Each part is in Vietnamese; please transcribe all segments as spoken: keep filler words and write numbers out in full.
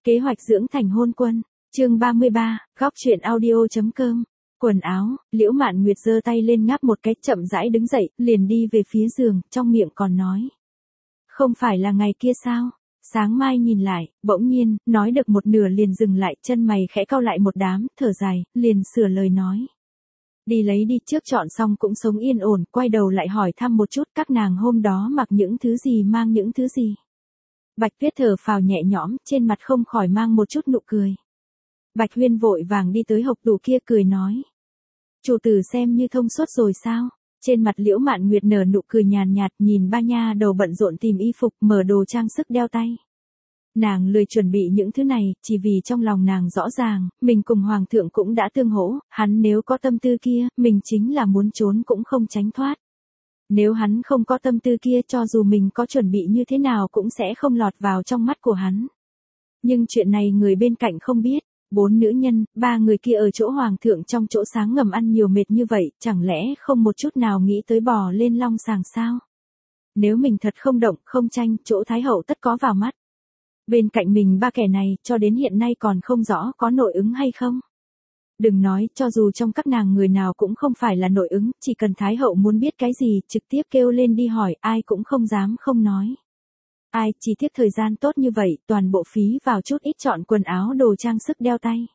Kế hoạch dưỡng thành hôn quân, chương ba mươi ba, góc chuyện audio.com. Quần áo, Liễu Mạn Nguyệt giơ tay lên ngáp một cái, chậm rãi đứng dậy, liền đi về phía giường, trong miệng còn nói. Không phải là ngày kia sao? Sáng mai nhìn lại, bỗng nhiên, nói được một nửa liền dừng lại, chân mày khẽ cau lại một đám, thở dài, liền sửa lời nói. Đi lấy đi, trước chọn xong cũng sống yên ổn, quay đầu lại hỏi thăm một chút các nàng hôm đó mặc những thứ gì, mang những thứ gì. Bạch Tuyết thở phào nhẹ nhõm, trên mặt không khỏi mang một chút nụ cười. Bạch Huyên vội vàng đi tới hộc tủ kia cười nói. Chủ tử xem như thông suốt rồi sao? Trên mặt Liễu Mạn Nguyệt nở nụ cười nhàn nhạt, nhìn ba nha đầu bận rộn tìm y phục, mở đồ trang sức đeo tay. Nàng lười chuẩn bị những thứ này, chỉ vì trong lòng nàng rõ ràng, mình cùng Hoàng thượng cũng đã tương hỗ, hắn nếu có tâm tư kia, mình chính là muốn trốn cũng không tránh thoát. Nếu hắn không có tâm tư kia, cho dù mình có chuẩn bị như thế nào cũng sẽ không lọt vào trong mắt của hắn. Nhưng chuyện này người bên cạnh không biết, bốn nữ nhân, ba người kia ở chỗ Hoàng thượng trong chỗ sáng ngầm ăn nhiều mệt như vậy, chẳng lẽ không một chút nào nghĩ tới bò lên long sàng sao? Nếu mình thật không động, không tranh, chỗ Thái hậu tất có vào mắt. Bên cạnh mình ba kẻ này, cho đến hiện nay còn không rõ có nội ứng hay không. Đừng nói, cho dù trong các nàng người nào cũng không phải là nội ứng, chỉ cần Thái hậu muốn biết cái gì, trực tiếp kêu lên đi hỏi, ai cũng không dám không nói. Ai, chỉ tiếc thời gian tốt như vậy, toàn bộ phí vào chút ít chọn quần áo đồ trang sức đeo tay.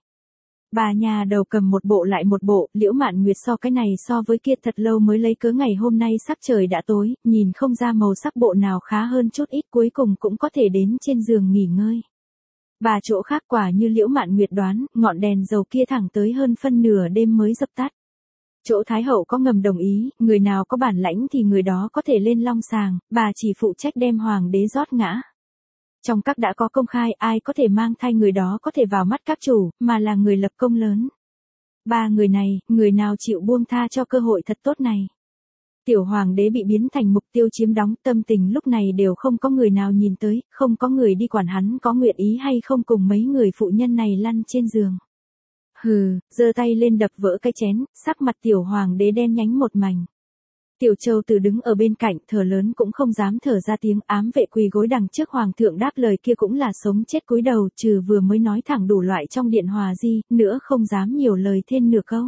Bà nhà đầu cầm một bộ lại một bộ, Liễu Mạn Nguyệt so cái này so với kia thật lâu mới lấy cớ ngày hôm nay sắc trời đã tối, nhìn không ra màu sắc bộ nào khá hơn chút ít, cuối cùng cũng có thể đến trên giường nghỉ ngơi. Bà chỗ khác quả như Liễu Mạn Nguyệt đoán, ngọn đèn dầu kia thẳng tới hơn phân nửa đêm mới dập tắt. Chỗ Thái hậu có ngầm đồng ý, người nào có bản lãnh thì người đó có thể lên long sàng, bà chỉ phụ trách đem hoàng đế rót ngã. Trong các đã có công khai, ai có thể mang thai người đó có thể vào mắt các chủ, mà là người lập công lớn. Ba người này, người nào chịu buông tha cho cơ hội thật tốt này. Tiểu hoàng đế bị biến thành mục tiêu chiếm đóng, tâm tình lúc này đều không có người nào nhìn tới, không có người đi quản hắn có nguyện ý hay không cùng mấy người phụ nhân này lăn trên giường. Hừ, giơ tay lên đập vỡ cái chén, sắc mặt tiểu hoàng đế đen nhánh một mảnh. Tiểu Châu Tử đứng ở bên cạnh, thở lớn cũng không dám thở ra tiếng, ám vệ quỳ gối đằng trước hoàng thượng đáp lời kia cũng là sống chết cúi đầu, trừ vừa mới nói thẳng đủ loại trong điện hòa di, nữa không dám nhiều lời thêm nửa câu.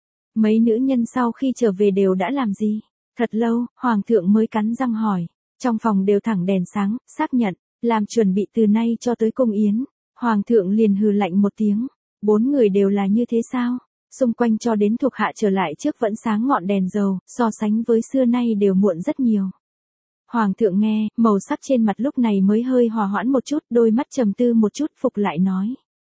Mấy nữ nhân sau khi trở về đều đã làm gì? Thật lâu, hoàng thượng mới cắn răng hỏi. Trong phòng đều thẳng đèn sáng, xác nhận, làm chuẩn bị từ nay cho tới cung yến. Hoàng thượng liền hừ lạnh một tiếng. Bốn người đều là như thế sao? Xung quanh cho đến thuộc hạ trở lại trước vẫn sáng ngọn đèn dầu, so sánh với xưa nay đều muộn rất nhiều. Hoàng thượng nghe, màu sắc trên mặt lúc này mới hơi hòa hoãn một chút, đôi mắt trầm tư một chút, phục lại nói.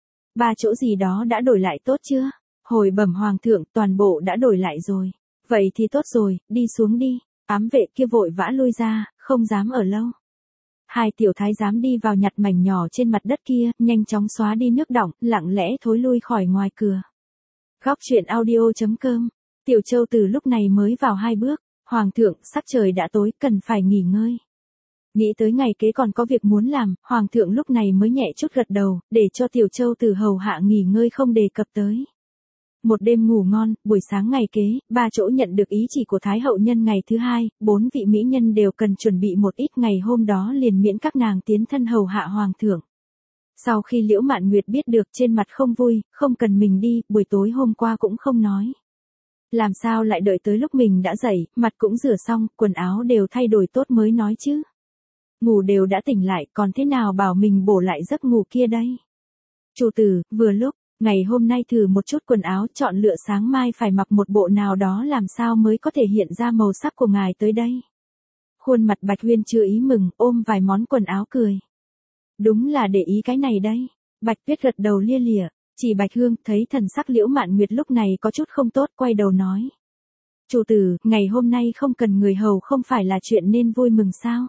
Ba chỗ gì đó đã đổi lại tốt chưa? Hồi bẩm hoàng thượng, toàn bộ đã đổi lại rồi. Vậy thì tốt rồi, đi xuống đi. Ám vệ kia vội vã lui ra, không dám ở lâu. Hai tiểu thái giám đi vào nhặt mảnh nhỏ trên mặt đất kia, nhanh chóng xóa đi nước đọng, lặng lẽ thối lui khỏi ngoài cửa. Góc chuyện audio.com. Tiểu Châu Tử lúc này mới vào hai bước. Hoàng thượng, sắc trời đã tối, cần phải nghỉ ngơi. Nghĩ tới ngày kế còn có việc muốn làm, Hoàng thượng lúc này mới nhẹ chút gật đầu, để cho Tiểu Châu Tử hầu hạ nghỉ ngơi không đề cập tới. Một đêm ngủ ngon, buổi sáng ngày kế, ba chỗ nhận được ý chỉ của Thái hậu nhân ngày thứ hai, bốn vị mỹ nhân đều cần chuẩn bị một ít, ngày hôm đó liền miễn các nàng tiến thân hầu hạ Hoàng thượng. Sau khi Liễu Mạn Nguyệt biết được, trên mặt không vui, không cần mình đi, buổi tối hôm qua cũng không nói. Làm sao lại đợi tới lúc mình đã dậy, mặt cũng rửa xong, quần áo đều thay đổi tốt mới nói chứ. Ngủ đều đã tỉnh lại, còn thế nào bảo mình bổ lại giấc ngủ kia đây? Chủ tử, vừa lúc, ngày hôm nay thử một chút quần áo, chọn lựa sáng mai phải mặc một bộ nào đó làm sao mới có thể hiện ra màu sắc của ngài tới đây. Khuôn mặt Bạch Huyên chưa ý mừng, ôm vài món quần áo cười. Đúng là để ý cái này đây. Bạch Tuyết gật đầu lia lịa, chỉ Bạch Hương thấy thần sắc Liễu Mạn Nguyệt lúc này có chút không tốt, quay đầu nói. Chủ tử, ngày hôm nay không cần người hầu không phải là chuyện nên vui mừng sao?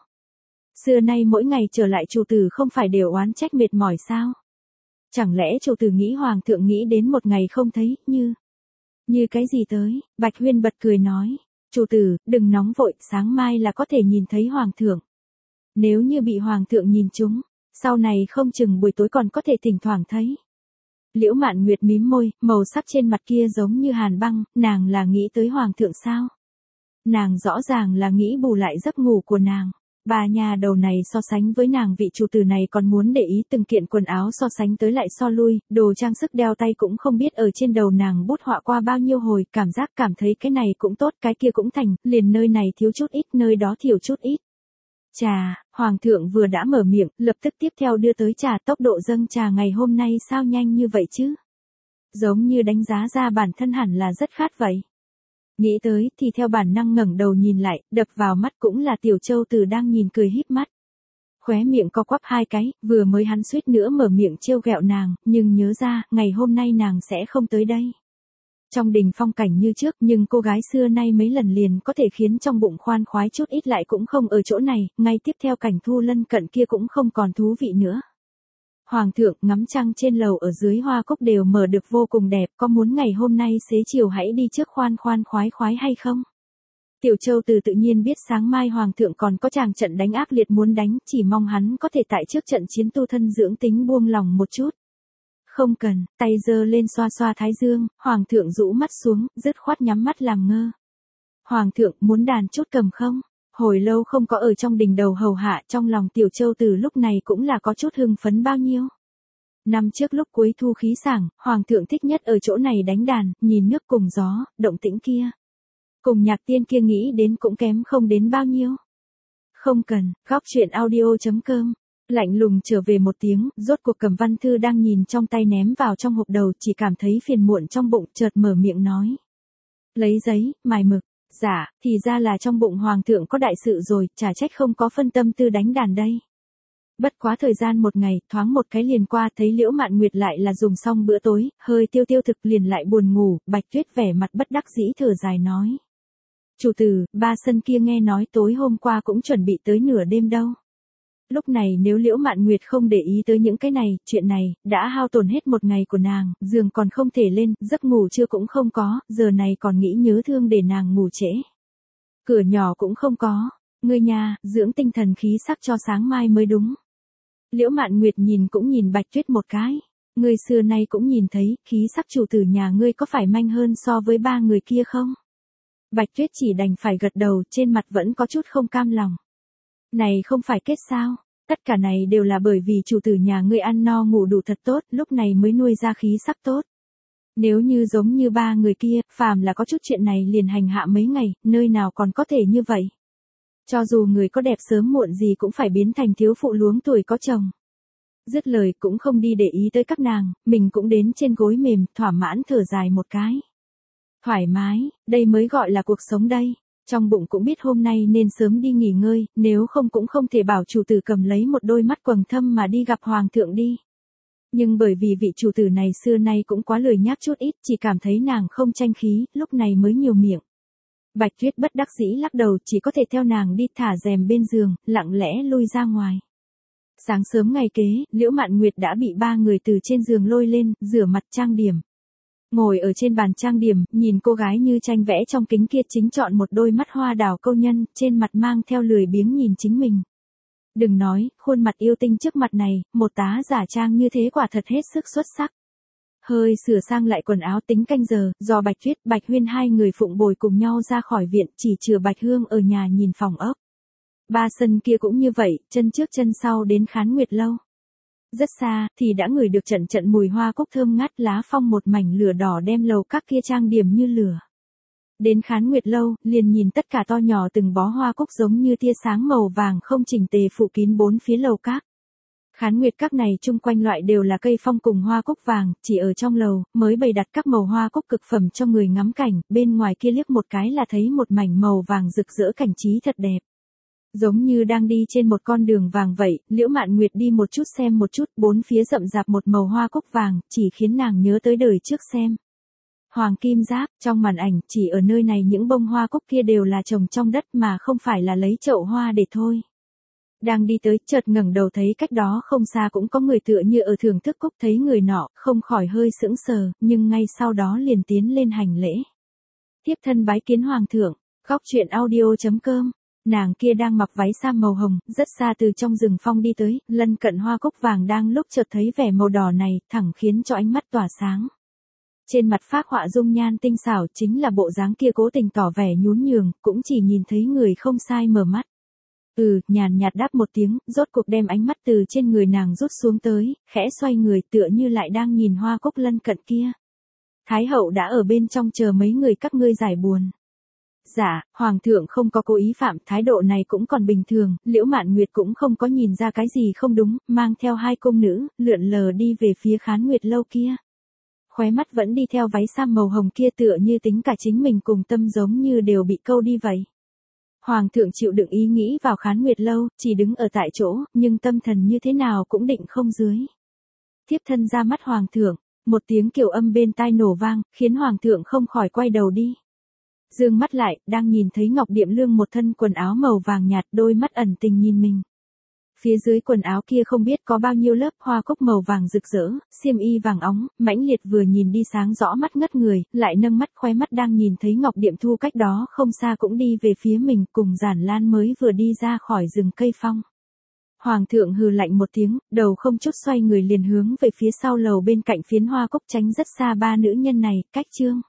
Xưa nay mỗi ngày trở lại chủ tử không phải đều oán trách mệt mỏi sao? Chẳng lẽ chủ tử nghĩ hoàng thượng nghĩ đến một ngày không thấy, như... Như cái gì tới? Bạch Huyên bật cười nói. Chủ tử, đừng nóng vội, sáng mai là có thể nhìn thấy hoàng thượng. Nếu như bị hoàng thượng nhìn trúng, sau này không chừng buổi tối còn có thể thỉnh thoảng thấy. Liễu Mạn Nguyệt mím môi, màu sắc trên mặt kia giống như hàn băng, nàng là nghĩ tới hoàng thượng sao? Nàng rõ ràng là nghĩ bù lại giấc ngủ của nàng. Bà nhà đầu này so sánh với nàng vị chủ tử này còn muốn để ý từng kiện quần áo so sánh tới lại so lui, đồ trang sức đeo tay cũng không biết ở trên đầu nàng bút họa qua bao nhiêu hồi, cảm giác cảm thấy cái này cũng tốt, cái kia cũng thành, liền nơi này thiếu chút ít, nơi đó thiểu chút ít. Trà, Hoàng thượng vừa đã mở miệng, lập tức tiếp theo đưa tới trà, tốc độ dâng trà ngày hôm nay sao nhanh như vậy chứ? Giống như đánh giá ra bản thân hẳn là rất khát vậy. Nghĩ tới thì theo bản năng ngẩng đầu nhìn lại, đập vào mắt cũng là Tiểu Châu Tử đang nhìn cười híp mắt. Khóe miệng co quắp hai cái, vừa mới hắn suýt nữa mở miệng trêu ghẹo nàng, nhưng nhớ ra, ngày hôm nay nàng sẽ không tới đây. Trong đình phong cảnh như trước, nhưng cô gái xưa nay mấy lần liền có thể khiến trong bụng khoan khoái chút ít lại cũng không ở chỗ này, ngay tiếp theo cảnh thu lân cận kia cũng không còn thú vị nữa. Hoàng thượng ngắm trăng trên lầu ở dưới hoa cúc đều mở được vô cùng đẹp, có muốn ngày hôm nay xế chiều hãy đi trước khoan khoan khoái khoái hay không? Tiểu Châu Từ tự nhiên biết sáng mai Hoàng thượng còn có chàng trận đánh ác liệt muốn đánh, chỉ mong hắn có thể tại trước trận chiến tu thân dưỡng tính buông lòng một chút. Không cần, tay giơ lên xoa xoa thái dương, Hoàng thượng rũ mắt xuống, dứt khoát nhắm mắt làm ngơ. Hoàng thượng muốn đàn chút cầm không? Hồi lâu không có ở trong đình đầu hầu hạ, trong lòng Tiểu Châu Từ lúc này cũng là có chút hưng phấn bao nhiêu. Năm trước lúc cuối thu khí sảng, Hoàng thượng thích nhất ở chỗ này đánh đàn, nhìn nước cùng gió, động tĩnh kia. Cùng nhạc tiên kia nghĩ đến cũng kém không đến bao nhiêu. Không cần, góc chuyện audio chấm com. Lạnh lùng trở về một tiếng, rốt cuộc Cầm Văn Thư đang nhìn trong tay ném vào trong hộp đầu, chỉ cảm thấy phiền muộn trong bụng, chợt mở miệng nói. Lấy giấy, mài mực. Dạ, thì ra là trong bụng Hoàng thượng có đại sự rồi, chả trách không có phân tâm tư đánh đàn đây. Bất quá thời gian một ngày, thoáng một cái liền qua, thấy Liễu Mạn Nguyệt lại là dùng xong bữa tối, hơi tiêu tiêu thực liền lại buồn ngủ, Bạch Tuyết vẻ mặt bất đắc dĩ thở dài nói. Chủ tử, ba sân kia nghe nói tối hôm qua cũng chuẩn bị tới nửa đêm đâu. Lúc này nếu Liễu Mạn Nguyệt không để ý tới những cái này, chuyện này, đã hao tổn hết một ngày của nàng, giường còn không thể lên, giấc ngủ trưa cũng không có, giờ này còn nghĩ nhớ thương để nàng ngủ trễ. Cửa nhỏ cũng không có, ngươi nhà, dưỡng tinh thần khí sắc cho sáng mai mới đúng. Liễu Mạn Nguyệt nhìn cũng nhìn Bạch Tuyết một cái, ngươi xưa nay cũng nhìn thấy, khí sắc chủ tử nhà ngươi có phải manh hơn so với ba người kia không? Bạch Tuyết chỉ đành phải gật đầu, trên mặt vẫn có chút không cam lòng. Này không phải kết sao, tất cả này đều là bởi vì chủ tử nhà ngươi ăn no ngủ đủ thật tốt, lúc này mới nuôi ra khí sắc tốt. Nếu như giống như ba người kia, phàm là có chút chuyện này liền hành hạ mấy ngày, nơi nào còn có thể như vậy. Cho dù người có đẹp sớm muộn gì cũng phải biến thành thiếu phụ luống tuổi có chồng. Dứt lời cũng không đi để ý tới các nàng, mình cũng đến trên gối mềm, thỏa mãn thở dài một cái. Thoải mái, đây mới gọi là cuộc sống đây. Trong bụng cũng biết hôm nay nên sớm đi nghỉ ngơi, nếu không cũng không thể bảo chủ tử cầm lấy một đôi mắt quầng thâm mà đi gặp Hoàng thượng đi. Nhưng bởi vì vị chủ tử này xưa nay cũng quá lười nhác chút ít, chỉ cảm thấy nàng không tranh khí, lúc này mới nhiều miệng. Bạch Tuyết bất đắc dĩ lắc đầu, chỉ có thể theo nàng đi thả rèm bên giường, lặng lẽ lui ra ngoài. Sáng sớm ngày kế, Liễu Mạn Nguyệt đã bị ba người từ trên giường lôi lên, rửa mặt trang điểm. Ngồi ở trên bàn trang điểm, nhìn cô gái như tranh vẽ trong kính kia chính chọn một đôi mắt hoa đào câu nhân, trên mặt mang theo lười biếng nhìn chính mình. Đừng nói, khuôn mặt yêu tinh trước mặt này, một tá giả trang như thế quả thật hết sức xuất sắc. Hơi sửa sang lại quần áo tính canh giờ, do Bạch Tuyết, Bạch Huyên hai người phụng bồi cùng nhau ra khỏi viện, chỉ chừa Bạch Hương ở nhà nhìn phòng ốc. Ba sân kia cũng như vậy, chân trước chân sau đến Khán Nguyệt lâu. Rất xa, thì đã ngửi được trận trận mùi hoa cúc thơm ngát, lá phong một mảnh lửa đỏ đem lầu các kia trang điểm như lửa. Đến Khán Nguyệt lâu, liền nhìn tất cả to nhỏ từng bó hoa cúc giống như tia sáng màu vàng không chỉnh tề phủ kín bốn phía lầu các. Khán Nguyệt các này chung quanh loại đều là cây phong cùng hoa cúc vàng, chỉ ở trong lầu, mới bày đặt các màu hoa cúc cực phẩm cho người ngắm cảnh, bên ngoài kia liếc một cái là thấy một mảnh màu vàng rực rỡ cảnh trí thật đẹp. Giống như đang đi trên một con đường vàng vậy, Liễu Mạn Nguyệt đi một chút xem một chút, bốn phía rậm rạp một màu hoa cúc vàng, chỉ khiến nàng nhớ tới đời trước xem. Hoàng kim giáp, trong màn ảnh, chỉ ở nơi này những bông hoa cúc kia đều là trồng trong đất mà không phải là lấy chậu hoa để thôi. Đang đi tới, chợt ngẩng đầu thấy cách đó không xa cũng có người tựa như ở thưởng thức cúc, thấy người nọ, không khỏi hơi sững sờ, nhưng ngay sau đó liền tiến lên hành lễ. Tiếp thân bái kiến Hoàng thượng, góc chuyện audio chấm com. Nàng kia đang mặc váy sa màu hồng, rất xa từ trong rừng phong đi tới, lân cận hoa cúc vàng đang lúc chợt thấy vẻ màu đỏ này, thẳng khiến cho ánh mắt tỏa sáng. Trên mặt phác họa dung nhan tinh xảo chính là bộ dáng kia cố tình tỏ vẻ nhún nhường, cũng chỉ nhìn thấy người không sai mở mắt. Ừ, nhàn nhạt đáp một tiếng, rốt cuộc đem ánh mắt từ trên người nàng rút xuống tới, khẽ xoay người tựa như lại đang nhìn hoa cúc lân cận kia. Thái hậu đã ở bên trong chờ mấy người các ngươi giải buồn. Dạ, hoàng thượng không có cố ý phạm, thái độ này cũng còn bình thường, Liễu Mạn Nguyệt cũng không có nhìn ra cái gì không đúng, mang theo hai cung nữ, lượn lờ đi về phía Khán Nguyệt lâu kia. Khóe mắt vẫn đi theo váy sam màu hồng kia tựa như tính cả chính mình cùng tâm giống như đều bị câu đi vậy. Hoàng thượng chịu đựng ý nghĩ vào Khán Nguyệt lâu, chỉ đứng ở tại chỗ, nhưng tâm thần như thế nào cũng định không dưới. Thiếp thân ra mắt hoàng thượng, một tiếng kiều âm bên tai nổ vang, khiến hoàng thượng không khỏi quay đầu đi. Dương mắt lại, đang nhìn thấy Ngọc Điệm Lương một thân quần áo màu vàng nhạt, đôi mắt ẩn tình nhìn mình. Phía dưới quần áo kia không biết có bao nhiêu lớp hoa cúc màu vàng rực rỡ, xiêm y vàng óng, mãnh liệt vừa nhìn đi sáng rõ mắt ngất người, lại nâng mắt khoe mắt đang nhìn thấy Ngọc Điệm Thu cách đó không xa cũng đi về phía mình, cùng Giản Lan mới vừa đi ra khỏi rừng cây phong. Hoàng thượng hừ lạnh một tiếng, đầu không chút xoay người liền hướng về phía sau lầu bên cạnh phiến hoa cúc tránh rất xa ba nữ nhân này, cách chương.